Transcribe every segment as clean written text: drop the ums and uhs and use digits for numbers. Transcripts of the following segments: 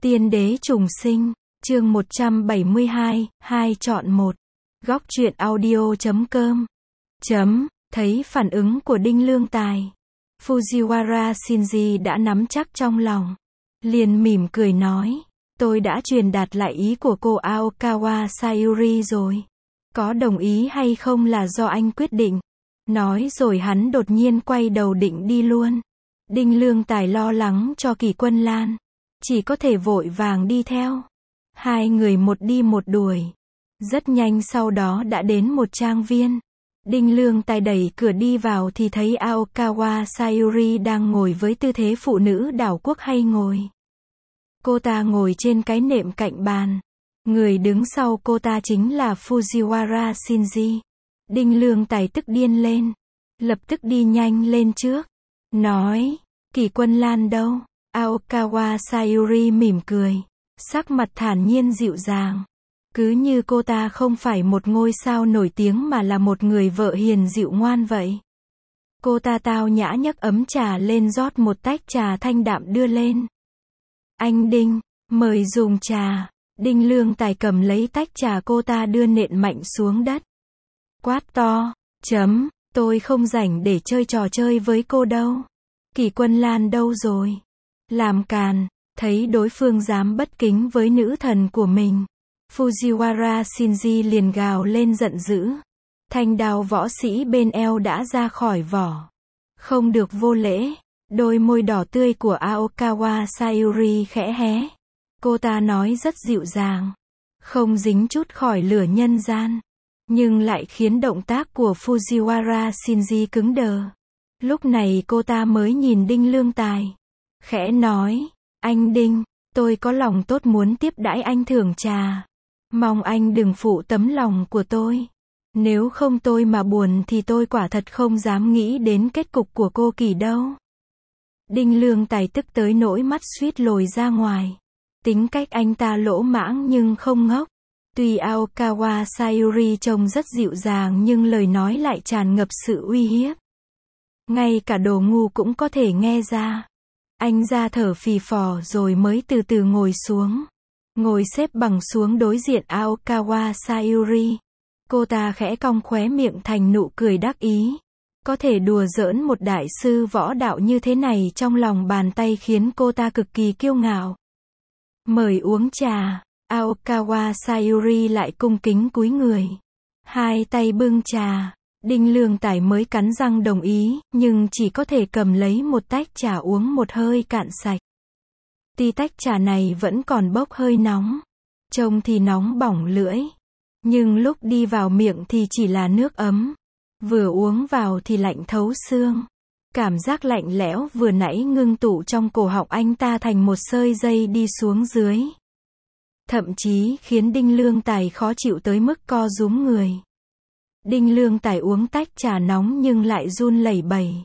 Tiên đế trùng sinh, chương 172, 2 chọn 1. Góc truyện audio.com. Thấy phản ứng của Đinh Lương Tài, Fujiwara Shinji đã nắm chắc trong lòng. Liền mỉm cười nói, tôi đã truyền đạt lại ý của cô Aokawa Sayuri rồi. Có đồng ý hay không là do anh quyết định. Nói rồi hắn đột nhiên quay đầu định đi luôn. Đinh Lương Tài lo lắng cho Kỳ Quân Lan, chỉ có thể vội vàng đi theo. Hai người một đi một đuổi. Rất nhanh sau đó đã đến một trang viên. Đinh Lương Tài đẩy cửa đi vào thì thấy Aokawa Sayuri đang ngồi với tư thế phụ nữ đảo quốc hay ngồi. Cô ta ngồi trên cái nệm cạnh bàn. Người đứng sau cô ta chính là Fujiwara Shinji. Đinh Lương Tài tức điên lên. Lập tức đi nhanh lên trước. Nói, Kỳ Quân Lan đâu? Aokawa Sayuri mỉm cười. Sắc mặt thản nhiên dịu dàng. Cứ như cô ta không phải một ngôi sao nổi tiếng mà là một người vợ hiền dịu ngoan vậy. Cô ta tao nhã nhấc ấm trà lên rót một tách trà thanh đạm đưa lên. Anh Đinh, mời dùng trà. Đinh Lương Tài cầm lấy tách trà cô ta đưa nện mạnh xuống đất. Quát to, tôi không rảnh để chơi trò chơi với cô đâu. Kỳ Quân Lan đâu rồi? Làm càn, thấy đối phương dám bất kính với nữ thần của mình. Fujiwara Shinji liền gào lên giận dữ. Thanh đao võ sĩ bên eo đã ra khỏi vỏ. Không được vô lễ. Đôi môi đỏ tươi của Aokawa Sayuri khẽ hé. Cô ta nói rất dịu dàng. Không dính chút khỏi lửa nhân gian. Nhưng lại khiến động tác của Fujiwara Shinji cứng đờ. Lúc này cô ta mới nhìn Đinh Lương Tài. Khẽ nói, anh Đinh, tôi có lòng tốt muốn tiếp đãi anh thưởng trà. Mong anh đừng phụ tấm lòng của tôi. Nếu không tôi mà buồn thì tôi quả thật không dám nghĩ đến kết cục của cô Kỳ đâu. Đinh Lương Tài tức tới nỗi mắt suýt lồi ra ngoài. Tính cách anh ta lỗ mãng nhưng không ngốc. Tuy Aokawa Sayuri trông rất dịu dàng nhưng lời nói lại tràn ngập sự uy hiếp. Ngay cả đồ ngu cũng có thể nghe ra. Anh ra thở phì phò rồi mới từ từ ngồi xuống. Ngồi xếp bằng xuống đối diện Aokawa Sayuri. Cô ta khẽ cong khóe miệng thành nụ cười đắc ý. Có thể đùa giỡn một đại sư võ đạo như thế này trong lòng bàn tay khiến cô ta cực kỳ kiêu ngạo. Mời uống trà. Aokawa Sayuri lại cung kính cúi người. Hai tay bưng trà. Đinh Lương Tài mới cắn răng đồng ý, nhưng chỉ có thể cầm lấy một tách trà uống một hơi cạn sạch. Tuy tách trà này vẫn còn bốc hơi nóng. Trông thì nóng bỏng lưỡi. Nhưng lúc đi vào miệng thì chỉ là nước ấm. Vừa uống vào thì lạnh thấu xương. Cảm giác lạnh lẽo vừa nãy ngưng tụ trong cổ họng anh ta thành một sợi dây đi xuống dưới. Thậm chí khiến Đinh Lương Tài khó chịu tới mức co rúm người. Đinh Lương Tài uống tách trà nóng nhưng lại run lẩy bẩy.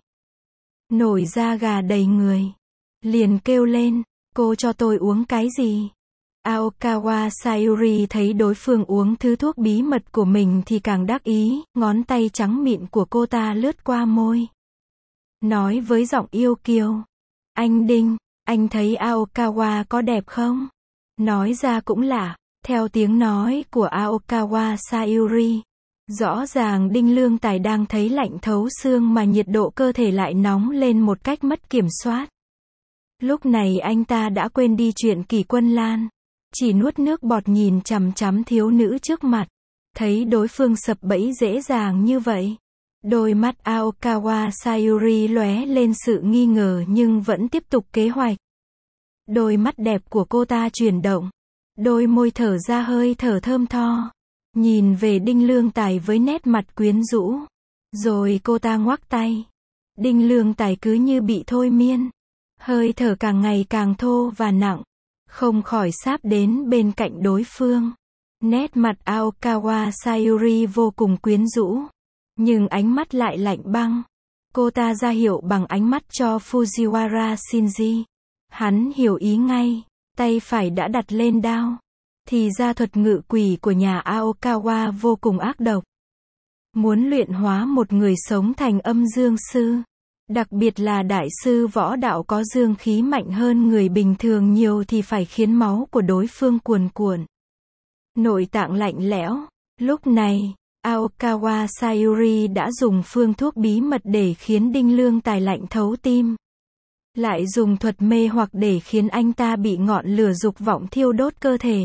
Nổi da gà đầy người. Liền kêu lên, cô cho tôi uống cái gì? Aokawa Sayuri thấy đối phương uống thứ thuốc bí mật của mình thì càng đắc ý, ngón tay trắng mịn của cô ta lướt qua môi. Nói với giọng yêu kiều. Anh Đinh, anh thấy Aokawa có đẹp không? Nói ra cũng lạ, theo tiếng nói của Aokawa Sayuri. Rõ ràng Đinh Lương Tài đang thấy lạnh thấu xương mà nhiệt độ cơ thể lại nóng lên một cách mất kiểm soát. Lúc này anh ta đã quên đi chuyện Kỳ Quân Lan. Chỉ nuốt nước bọt nhìn chằm chằm thiếu nữ trước mặt. Thấy đối phương sập bẫy dễ dàng như vậy. Đôi mắt Aokawa Sayuri lóe lên sự nghi ngờ nhưng vẫn tiếp tục kế hoạch. Đôi mắt đẹp của cô ta chuyển động. Đôi môi thở ra hơi thở thơm tho. Nhìn về Đinh Lương Tài với nét mặt quyến rũ. Rồi cô ta ngoắc tay. Đinh Lương Tài cứ như bị thôi miên. Hơi thở càng ngày càng thô và nặng. Không khỏi sáp đến bên cạnh đối phương. Nét mặt Aokawa Sayuri vô cùng quyến rũ. Nhưng ánh mắt lại lạnh băng. Cô ta ra hiệu bằng ánh mắt cho Fujiwara Shinji. Hắn hiểu ý ngay. Tay phải đã đặt lên đao. Thì ra thuật ngự quỷ của nhà Aokawa vô cùng ác độc. Muốn luyện hóa một người sống thành âm dương sư. Đặc biệt là đại sư võ đạo có dương khí mạnh hơn người bình thường nhiều thì phải khiến máu của đối phương cuồn cuộn. Nội tạng lạnh lẽo. Lúc này, Aokawa Sayuri đã dùng phương thuốc bí mật để khiến Đinh Lương Tài lạnh thấu tim. Lại dùng thuật mê hoặc để khiến anh ta bị ngọn lửa dục vọng thiêu đốt cơ thể.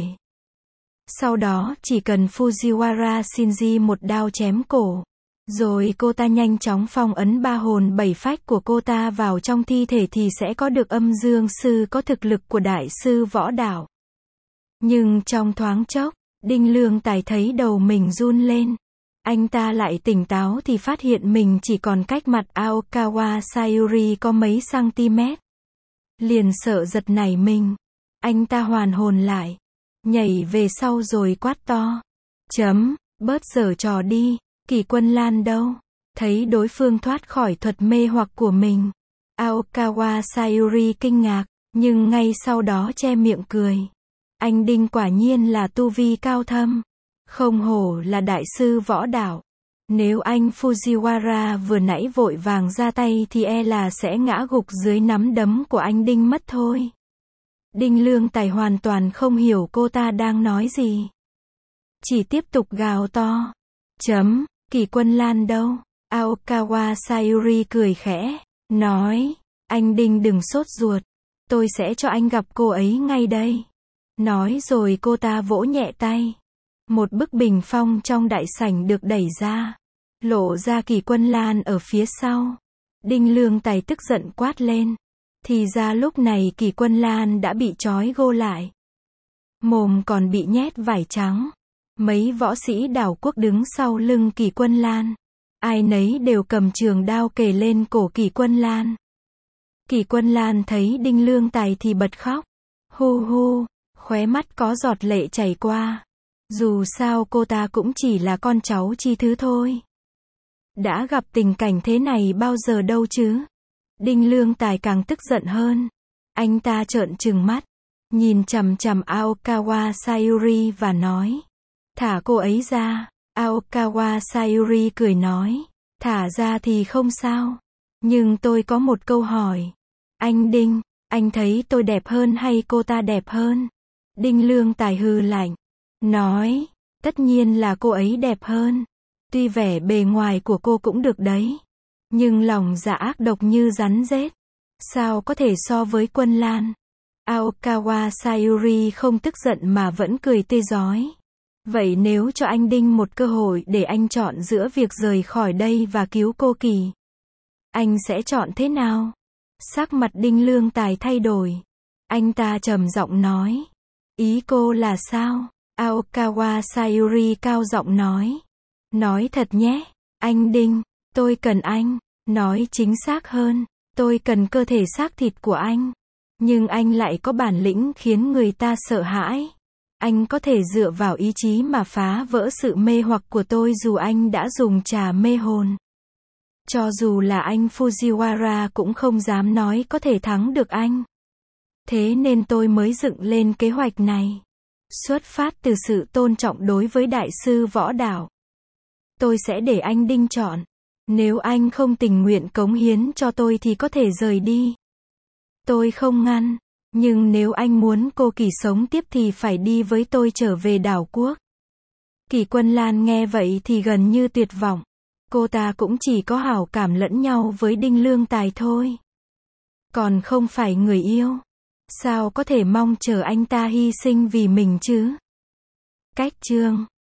Sau đó chỉ cần Fujiwara Shinji một đao chém cổ. Rồi cô ta nhanh chóng phong ấn 3 hồn 7 phách của cô ta vào trong thi thể thì sẽ có được âm dương sư có thực lực của đại sư võ đạo. Nhưng trong thoáng chốc, Đinh Lương Tài thấy đầu mình run lên. Anh ta lại tỉnh táo thì phát hiện mình chỉ còn cách mặt Aokawa Sayuri có mấy cm. Liền sợ giật nảy mình. Anh ta hoàn hồn lại. Nhảy về sau rồi quát to. Bớt giở trò đi. Kỳ Quân Lan đâu? Thấy đối phương thoát khỏi thuật mê hoặc của mình. Aokawa Sayuri kinh ngạc, nhưng ngay sau đó che miệng cười. Anh Đinh quả nhiên là tu vi cao thâm. Không hổ là đại sư võ đạo. Nếu anh Fujiwara vừa nãy vội vàng ra tay thì e là sẽ ngã gục dưới nắm đấm của anh Đinh mất thôi. Đinh Lương Tài hoàn toàn không hiểu cô ta đang nói gì. Chỉ tiếp tục gào to. Kỳ Quân Lan đâu? Aokawa Sayuri cười khẽ, nói, anh Đinh đừng sốt ruột, tôi sẽ cho anh gặp cô ấy ngay đây. Nói rồi cô ta vỗ nhẹ tay. Một bức bình phong trong đại sảnh được đẩy ra, lộ ra Kỳ Quân Lan ở phía sau. Đinh Lương Tài tức giận quát lên. Thì ra lúc này Kỳ Quân Lan đã bị trói gô lại. Mồm còn bị nhét vải trắng. Mấy võ sĩ đảo quốc đứng sau lưng Kỳ Quân Lan. Ai nấy đều cầm trường đao kề lên cổ Kỳ Quân Lan. Kỳ Quân Lan thấy Đinh Lương Tài thì bật khóc. Hu hu, khóe mắt có giọt lệ chảy qua. Dù sao cô ta cũng chỉ là con cháu chi thứ thôi. Đã gặp tình cảnh thế này bao giờ đâu chứ. Đinh Lương Tài càng tức giận hơn. Anh ta trợn trừng mắt, nhìn chằm chằm Aokawa Sayuri và nói. Thả cô ấy ra. Aokawa Sayuri cười nói. Thả ra thì không sao. Nhưng tôi có một câu hỏi. Anh Đinh, anh thấy tôi đẹp hơn hay cô ta đẹp hơn? Đinh Lương Tài hừ lạnh. Nói, tất nhiên là cô ấy đẹp hơn. Tuy vẻ bề ngoài của cô cũng được đấy. Nhưng lòng dạ ác độc như rắn rết. Sao có thể so với Quân Lan? Aokawa Sayuri không tức giận mà vẫn cười tươi rói. Vậy nếu cho anh Đinh một cơ hội để anh chọn giữa việc rời khỏi đây và cứu cô Kỳ, anh sẽ chọn thế nào? Sắc mặt Đinh Lương Tài thay đổi. Anh ta trầm giọng nói. Ý cô là sao? Aokawa Sayuri cao giọng nói. Nói thật nhé, anh Đinh, tôi cần anh. Nói chính xác hơn, tôi cần cơ thể xác thịt của anh. Nhưng anh lại có bản lĩnh khiến người ta sợ hãi. Anh có thể dựa vào ý chí mà phá vỡ sự mê hoặc của tôi dù anh đã dùng trà mê hồn. Cho dù là anh Fujiwara cũng không dám nói có thể thắng được anh. Thế nên tôi mới dựng lên kế hoạch này. Xuất phát từ sự tôn trọng đối với đại sư võ đạo. Tôi sẽ để anh Đinh chọn. Nếu anh không tình nguyện cống hiến cho tôi thì có thể rời đi. Tôi không ngăn. Nhưng nếu anh muốn cô Kỳ sống tiếp thì phải đi với tôi trở về đảo quốc. Kỳ Quân Lan nghe vậy thì gần như tuyệt vọng. Cô ta cũng chỉ có hảo cảm lẫn nhau với Đinh Lương Tài thôi. Còn không phải người yêu. Sao có thể mong chờ anh ta hy sinh vì mình chứ? Cách chương